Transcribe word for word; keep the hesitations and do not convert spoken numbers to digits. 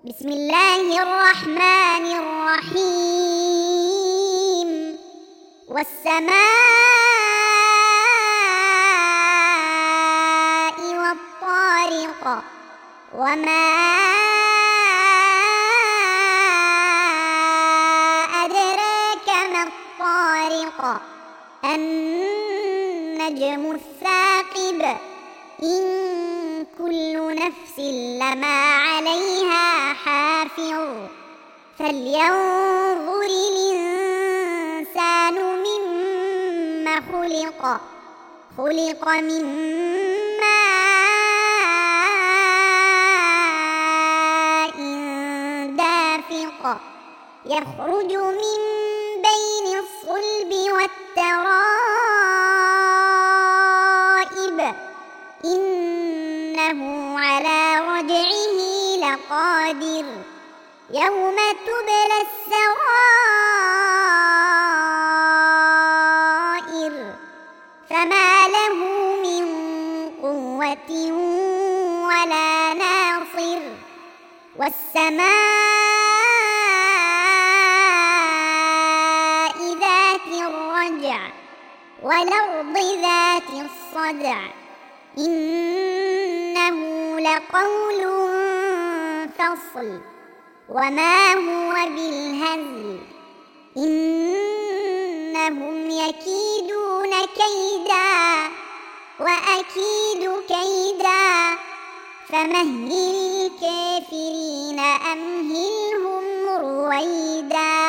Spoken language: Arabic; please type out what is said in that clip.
بسم الله الرحمن الرحيم. والسماء والطارق وما أدراك ما الطارق النجم الثاقب إن كل نفس لما عليها حافظ فلينظر الإنسان مما خلق خلق من ماء دافق يخرج من بين الصلب والترائب إنه على رجعه لقادر يوم تبلى السرائر فما له من قوة ولا ناصر والسماء ذات الرجع والأرض ذات الصدع إنه لقول فصل وما هو بالهزل إنهم يكيدون كيدا وأكيد كيدا فمهل الكافرين أمهلهم رويدا.